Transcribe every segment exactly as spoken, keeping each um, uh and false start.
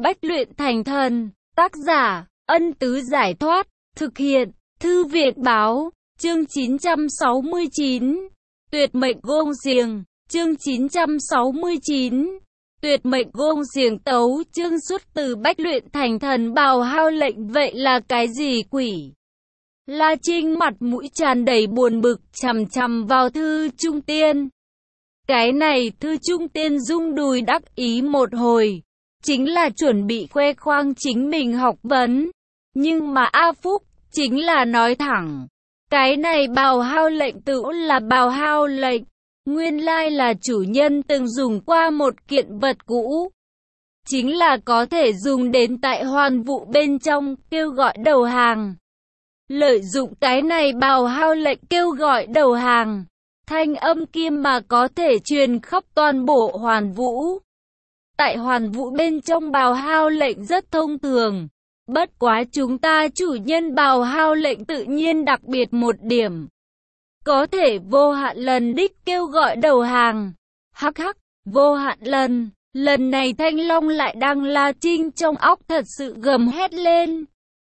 Bách luyện thành thần. Tác giả, Ân Tứ Giải Thoát. Thực hiện, Thư viện Báo. Chương chín trăm sáu mươi chín. Tuyệt mệnh gông xiềng. Chương chín trăm sáu mươi chín. Tuyệt mệnh gông xiềng tấu chương xuất từ Bách luyện thành thần bào hao lệnh. Vậy là cái gì quỷ? La Trinh mặt mũi tràn đầy buồn bực, chằm chằm vào Thư Trung Tiên. Cái này Thư Trung Tiên rung đùi đắc ý một hồi, chính là chuẩn bị khoe khoang chính mình học vấn. Nhưng mà A Phúc chính là nói thẳng, cái này bào hao lệnh tự là bào hao lệnh, nguyên lai là chủ nhân từng dùng qua một kiện vật cũ, chính là có thể dùng đến tại hoàn vũ bên trong kêu gọi đầu hàng. Lợi dụng cái này bào hao lệnh kêu gọi đầu hàng, thanh âm kia mà có thể truyền khắp toàn bộ hoàn vũ. Tại hoàn vũ bên trong bào hao lệnh rất thông thường, bất quá chúng ta chủ nhân bào hao lệnh tự nhiên đặc biệt một điểm, có thể vô hạn lần đích kêu gọi đầu hàng. Hắc hắc, vô hạn lần, lần này Thanh Long lại đang La Trinh trong óc thật sự gầm hét lên.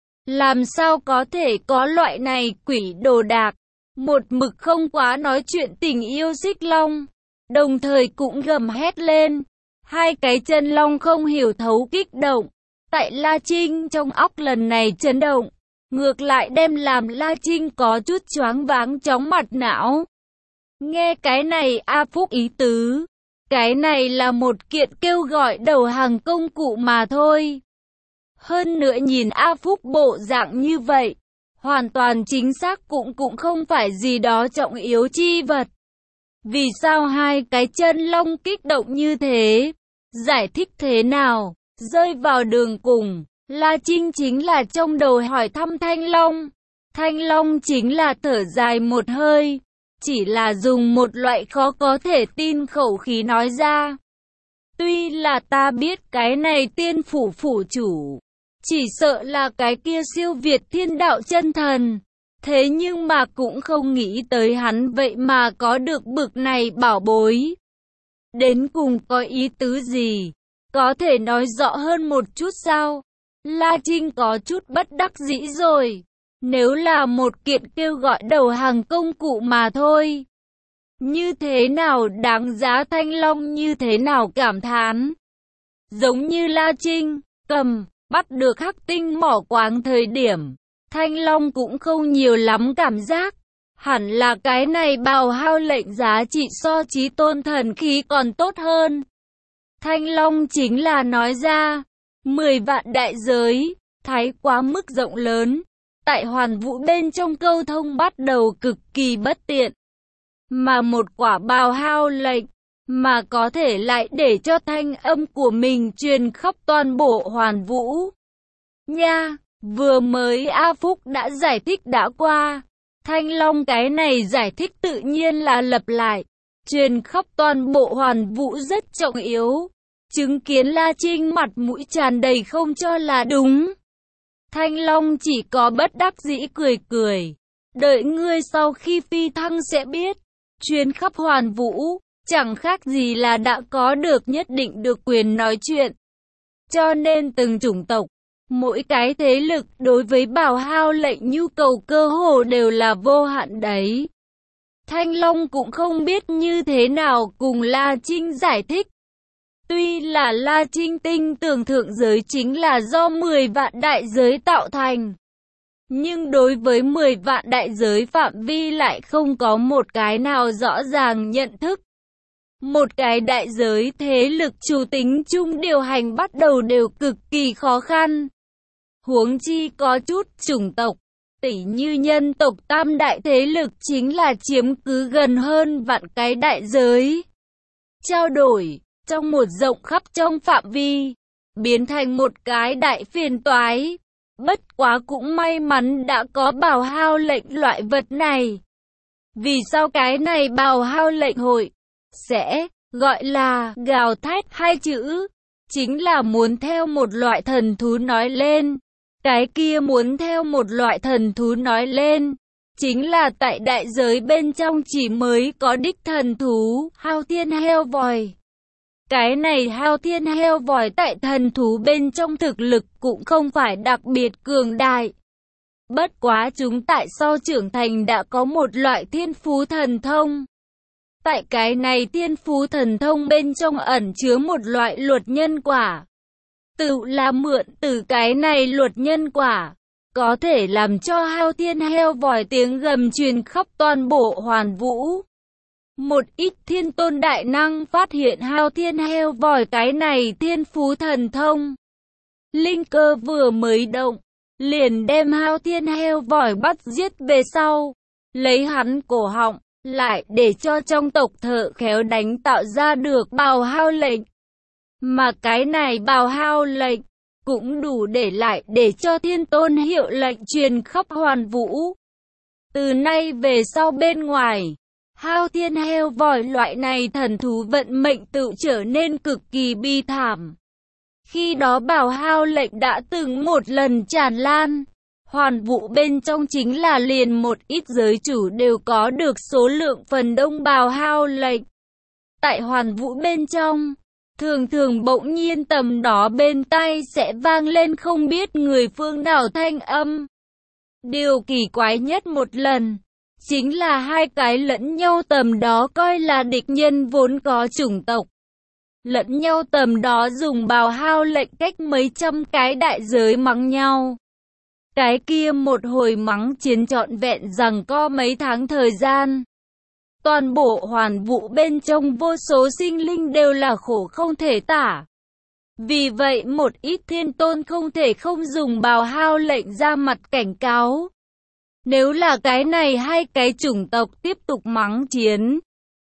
Làm sao có thể có loại này quỷ đồ đạc, một mực không quá nói chuyện tình yêu Xích Long, đồng thời cũng gầm hét lên. Hai cái chân long không hiểu thấu kích động, tại La Trinh trong óc lần này chấn động, ngược lại đem làm La Trinh có chút choáng váng chóng mặt não. Nghe cái này A Phúc ý tứ, cái này là một kiện kêu gọi đầu hàng công cụ mà thôi. Hơn nữa nhìn A Phúc bộ dạng như vậy, hoàn toàn chính xác cũng cũng không phải gì đó trọng yếu chi vật. Vì sao hai cái chân long kích động như thế? Giải thích thế nào? Rơi vào đường cùng, La Trinh chính là trong đầu hỏi thăm Thanh Long. Thanh Long chính là thở dài một hơi, chỉ là dùng một loại khó có thể tin khẩu khí nói ra. Tuy là ta biết cái này tiên phủ phủ chủ, chỉ sợ là cái kia siêu việt thiên đạo chân thần, thế nhưng mà cũng không nghĩ tới hắn vậy mà có được bực này bảo bối. Đến cùng có ý tứ gì? Có thể nói rõ hơn một chút sao? La Trinh có chút bất đắc dĩ rồi. Nếu là một kiện kêu gọi đầu hàng công cụ mà thôi, như thế nào đáng giá Thanh Long như thế nào cảm thán. Giống như La Trinh cầm bắt được hắc tinh mỏ quáng thời điểm, Thanh Long cũng không nhiều lắm cảm giác. Hẳn là cái này bào hao lệnh giá trị so chí tôn thần khí còn tốt hơn. Thanh Long chính là nói ra, mười vạn đại giới, thái quá mức rộng lớn. Tại hoàn vũ bên trong câu thông bắt đầu cực kỳ bất tiện. Mà một quả bào hao lệnh, mà có thể lại để cho thanh âm của mình truyền khắp toàn bộ hoàn vũ. Nha, vừa mới A Phúc đã giải thích đã qua. Thanh Long cái này giải thích tự nhiên là lặp lại, truyền khắp toàn bộ hoàn vũ rất trọng yếu. Chứng kiến La Trinh mặt mũi tràn đầy không cho là đúng. Thanh Long chỉ có bất đắc dĩ cười cười. Đợi ngươi sau khi phi thăng sẽ biết, truyền khắp hoàn vũ, chẳng khác gì là đã có được nhất định được quyền nói chuyện. Cho nên từng chủng tộc, mỗi cái thế lực đối với bào hao lệnh nhu cầu cơ hồ đều là vô hạn đấy. Thanh Long cũng không biết như thế nào cùng La Trinh giải thích. Tuy là La Trinh tinh tưởng thượng giới chính là do mười vạn đại giới tạo thành, nhưng đối với mười vạn đại giới phạm vi lại không có một cái nào rõ ràng nhận thức. Một cái đại giới thế lực chủ tính chung điều hành bắt đầu đều cực kỳ khó khăn. Huống chi có chút chủng tộc, tỉ như nhân tộc tam đại thế lực chính là chiếm cứ gần hơn vạn cái đại giới. Trao đổi trong một rộng khắp trong phạm vi, biến thành một cái đại phiền toái. Bất quá cũng may mắn đã có bào hao lệnh loại vật này. Vì sao cái này bào hao lệnh hội sẽ gọi là gào thét hai chữ, chính là muốn theo một loại thần thú nói lên. Cái kia muốn theo một loại thần thú nói lên, chính là tại đại giới bên trong chỉ mới có đích thần thú, hao thiên heo vòi. Cái này hao thiên heo vòi tại thần thú bên trong thực lực cũng không phải đặc biệt cường đại. Bất quá chúng tại sau trưởng thành đã có một loại thiên phú thần thông. Tại cái này thiên phú thần thông bên trong ẩn chứa một loại luật nhân quả. Tự là mượn từ cái này luật nhân quả, có thể làm cho hao thiên heo vòi tiếng gầm truyền khắp toàn bộ hoàn vũ. Một ít thiên tôn đại năng phát hiện hao thiên heo vòi cái này thiên phú thần thông. Linh cơ vừa mới động, liền đem hao thiên heo vòi bắt giết về sau, lấy hắn cổ họng, lại để cho trong tộc thợ khéo đánh tạo ra được bào hao lệnh. Mà cái này bào hao lệnh, cũng đủ để lại để cho thiên tôn hiệu lệnh truyền khắp hoàn vũ. Từ nay về sau bên ngoài, hao thiên heo vòi loại này thần thú vận mệnh tự trở nên cực kỳ bi thảm. Khi đó bào hao lệnh đã từng một lần tràn lan, hoàn vũ bên trong chính là liền một ít giới chủ đều có được số lượng phần đông bào hao lệnh. Tại hoàn vũ bên trong, thường thường bỗng nhiên tầm đó bên tai sẽ vang lên không biết người phương nào thanh âm. Điều kỳ quái nhất một lần, chính là hai cái lẫn nhau tầm đó coi là địch nhân vốn có chủng tộc. Lẫn nhau tầm đó dùng bào hao lệnh cách mấy trăm cái đại giới mắng nhau. Cái kia một hồi mắng chiến trọn vẹn giằng co mấy tháng thời gian. Toàn bộ hoàn vũ bên trong vô số sinh linh đều là khổ không thể tả. Vì vậy một ít thiên tôn không thể không dùng bào hao lệnh ra mặt cảnh cáo. Nếu là cái này hai cái chủng tộc tiếp tục mắng chiến,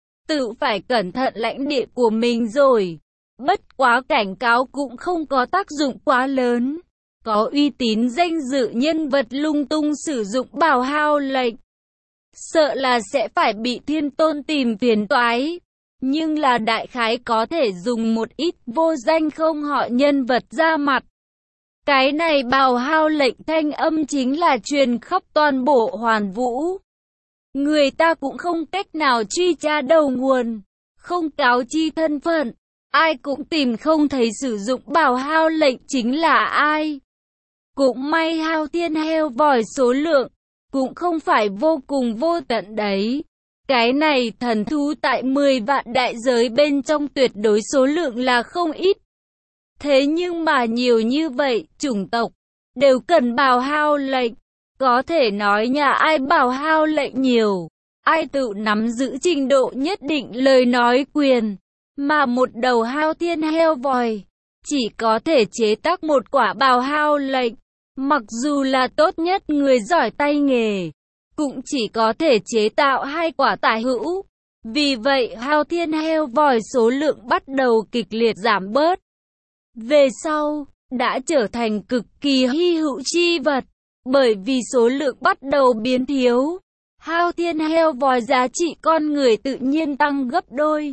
tự phải cẩn thận lãnh địa của mình rồi. Bất quá cảnh cáo cũng không có tác dụng quá lớn. Có uy tín danh dự nhân vật lung tung sử dụng bào hao lệnh, sợ là sẽ phải bị thiên tôn tìm phiền toái. Nhưng là đại khái có thể dùng một ít vô danh không họ nhân vật ra mặt. Cái này bào hao lệnh thanh âm chính là truyền khắp toàn bộ hoàn vũ. Người ta cũng không cách nào truy tra đầu nguồn, không cáo chi thân phận. Ai cũng tìm không thấy sử dụng bào hao lệnh chính là ai. Cũng may hao thiên heo vòi số lượng cũng không phải vô cùng vô tận đấy. Cái này thần thú tại mười vạn đại giới bên trong tuyệt đối số lượng là không ít. Thế nhưng mà nhiều như vậy, chủng tộc đều cần bào hao lệnh. Có thể nói nhà ai bào hao lệnh nhiều, ai tự nắm giữ trình độ nhất định lời nói quyền. Mà một đầu hao thiên heo vòi chỉ có thể chế tác một quả bào hao lệnh. Mặc dù là tốt nhất người giỏi tay nghề, cũng chỉ có thể chế tạo hai quả tả hữu. Vì vậy hao thiên heo vòi số lượng bắt đầu kịch liệt giảm bớt. Về sau, đã trở thành cực kỳ hy hữu chi vật. Bởi vì số lượng bắt đầu biến thiếu, hao thiên heo vòi giá trị con người tự nhiên tăng gấp đôi.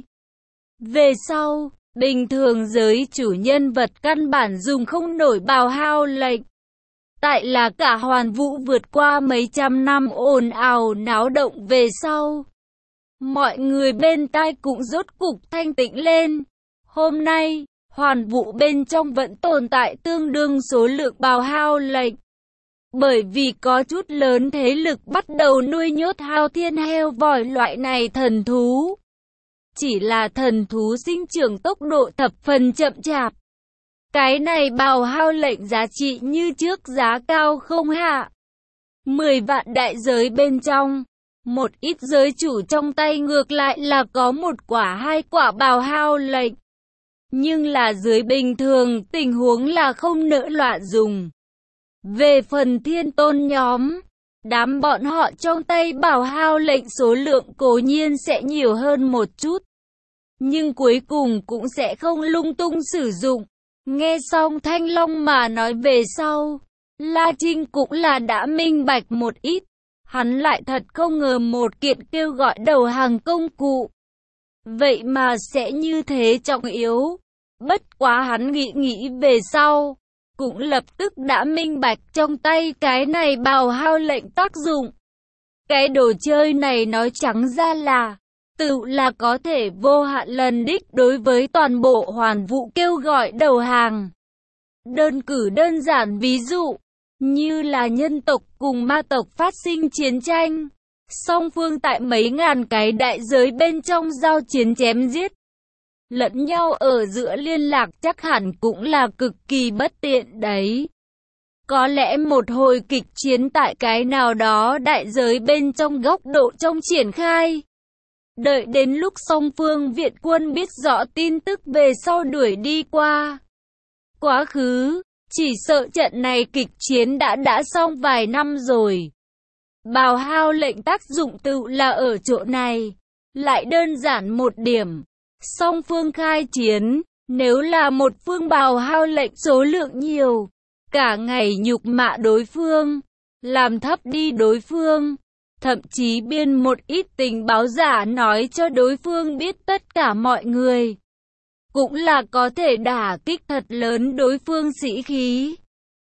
Về sau, bình thường giới chủ nhân vật căn bản dùng không nổi bào hao lệnh. Tại là cả hoàn vũ vượt qua mấy trăm năm ồn ào náo động về sau, mọi người bên tai cũng rốt cục thanh tĩnh lên. Hôm nay, hoàn vũ bên trong vẫn tồn tại tương đương số lượng bào hao lệnh. Bởi vì có chút lớn thế lực bắt đầu nuôi nhốt hao thiên heo vòi loại này thần thú. Chỉ là thần thú sinh trưởng tốc độ thập phần chậm chạp. Cái này bào hao lệnh giá trị như trước giá cao không hạ. Mười vạn đại giới bên trong, một ít giới chủ trong tay ngược lại là có một quả hai quả bào hao lệnh. Nhưng là dưới bình thường tình huống là không nỡ loạn dùng. Về phần thiên tôn nhóm, đám bọn họ trong tay bào hao lệnh số lượng cố nhiên sẽ nhiều hơn một chút. Nhưng cuối cùng cũng sẽ không lung tung sử dụng. Nghe xong Thanh Long mà nói về sau, La Trinh cũng là đã minh bạch một ít. Hắn lại thật không ngờ một kiện kêu gọi đầu hàng công cụ vậy mà sẽ như thế trọng yếu. Bất quá hắn nghĩ nghĩ về sau, cũng lập tức đã minh bạch trong tay cái này bào hao lệnh tác dụng. Cái đồ chơi này nói trắng ra là tự là có thể vô hạn lần đích đối với toàn bộ hoàn vũ kêu gọi đầu hàng. Đơn cử đơn giản ví dụ, như là nhân tộc cùng ma tộc phát sinh chiến tranh, song phương tại mấy ngàn cái đại giới bên trong giao chiến chém giết lẫn nhau ở giữa liên lạc chắc hẳn cũng là cực kỳ bất tiện đấy. Có lẽ một hồi kịch chiến tại cái nào đó đại giới bên trong góc độ trong triển khai. Đợi đến lúc song phương viện quân biết rõ tin tức về sau đuổi đi qua quá khứ, chỉ sợ trận này kịch chiến đã đã xong vài năm rồi. Bào hao lệnh tác dụng tự là ở chỗ này. Lại đơn giản một điểm, song phương khai chiến, nếu là một phương bào hao lệnh số lượng nhiều, cả ngày nhục mạ đối phương, làm thấp đi đối phương, thậm chí biên một ít tình báo giả nói cho đối phương biết tất cả mọi người, cũng là có thể đả kích thật lớn đối phương sĩ khí.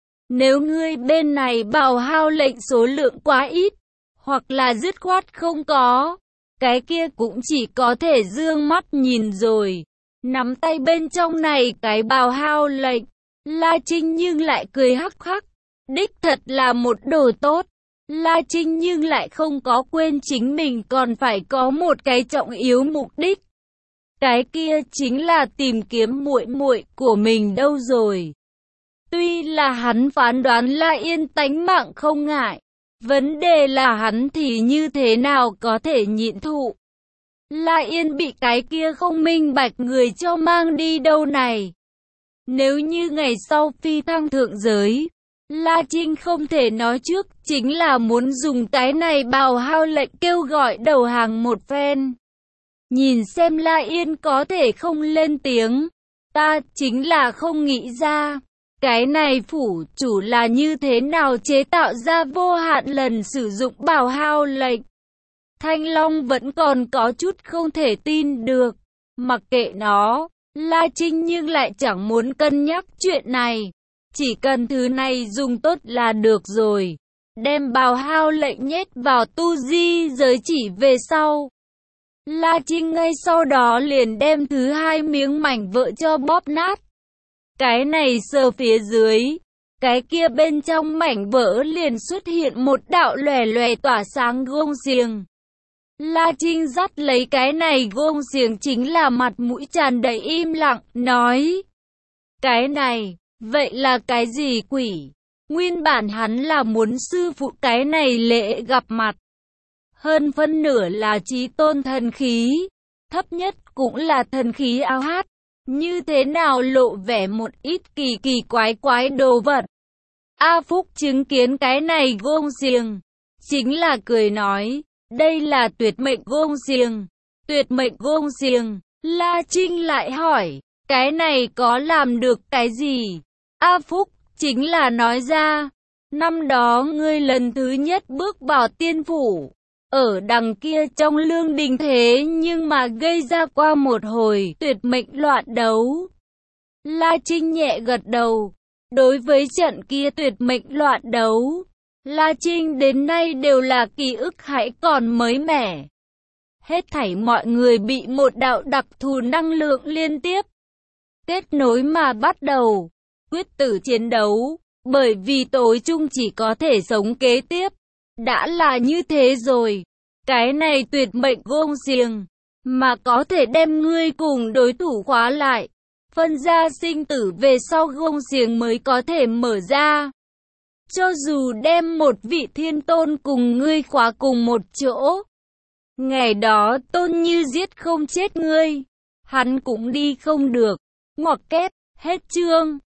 Nếu ngươi bên này bào hao lệnh số lượng quá ít, hoặc là dứt khoát không có, cái kia cũng chỉ có thể dương mắt nhìn rồi. Nắm tay bên trong này cái bào hao lệnh, La Trinh nhưng lại cười hắc hắc, đích thật là một đồ tốt. La Trinh nhưng lại không có quên chính mình còn phải có một cái trọng yếu mục đích. Cái kia chính là tìm kiếm muội muội của mình đâu rồi. Tuy là hắn phán đoán La Yên tánh mạng không ngại, vấn đề là hắn thì như thế nào có thể nhịn thụ. La Yên bị cái kia không minh bạch người cho mang đi đâu này. Nếu như ngày sau phi thăng thượng giới, La Trinh không thể nói trước, chính là muốn dùng cái này bào hao lệnh kêu gọi đầu hàng một phen. Nhìn xem La Yên có thể không lên tiếng, ta chính là không nghĩ ra. Cái này phủ chủ là như thế nào chế tạo ra vô hạn lần sử dụng bào hao lệnh. Thanh Long vẫn còn có chút không thể tin được. Mặc kệ nó, La Trinh nhưng lại chẳng muốn cân nhắc chuyện này. Chỉ cần thứ này dùng tốt là được rồi. Đem bào hao lệnh nhét vào tu di giới chỉ về sau. La Trinh ngay sau đó liền đem thứ hai miếng mảnh vỡ cho bóp nát. Cái này sờ phía dưới, cái kia bên trong mảnh vỡ liền xuất hiện một đạo lòe lòe tỏa sáng gông xiềng. La Trinh dắt lấy cái này gông xiềng chính là mặt mũi tràn đầy im lặng, nói. Cái này, vậy là cái gì quỷ? Nguyên bản hắn là muốn sư phụ cái này lễ gặp mặt. Hơn phân nửa là chí tôn thần khí, thấp nhất cũng là thần khí áo hát. Như thế nào lộ vẻ một ít kỳ kỳ quái quái đồ vật. A Phúc chứng kiến cái này gông xiềng, chính là cười nói, đây là tuyệt mệnh gông xiềng. Tuyệt mệnh gông xiềng. La Trinh lại hỏi, cái này có làm được cái gì? A Phúc chính là nói ra, năm đó ngươi lần thứ nhất bước vào tiên phủ, ở đằng kia trong lương đình thế nhưng mà gây ra qua một hồi tuyệt mệnh loạn đấu. La Trinh nhẹ gật đầu. Đối với trận kia tuyệt mệnh loạn đấu, La Trinh đến nay đều là ký ức hãy còn mới mẻ. Hết thảy mọi người bị một đạo đặc thù năng lượng liên tiếp kết nối mà bắt đầu quyết tử chiến đấu, bởi vì tối chung chỉ có thể sống kế tiếp. Đã là như thế rồi, cái này tuyệt mệnh gông xiềng, mà có thể đem ngươi cùng đối thủ khóa lại, phân ra sinh tử về sau gông xiềng mới có thể mở ra. Cho dù đem một vị thiên tôn cùng ngươi khóa cùng một chỗ, ngày đó Tôn Như giết không chết ngươi, hắn cũng đi không được. Ngoặc kép, hết chương.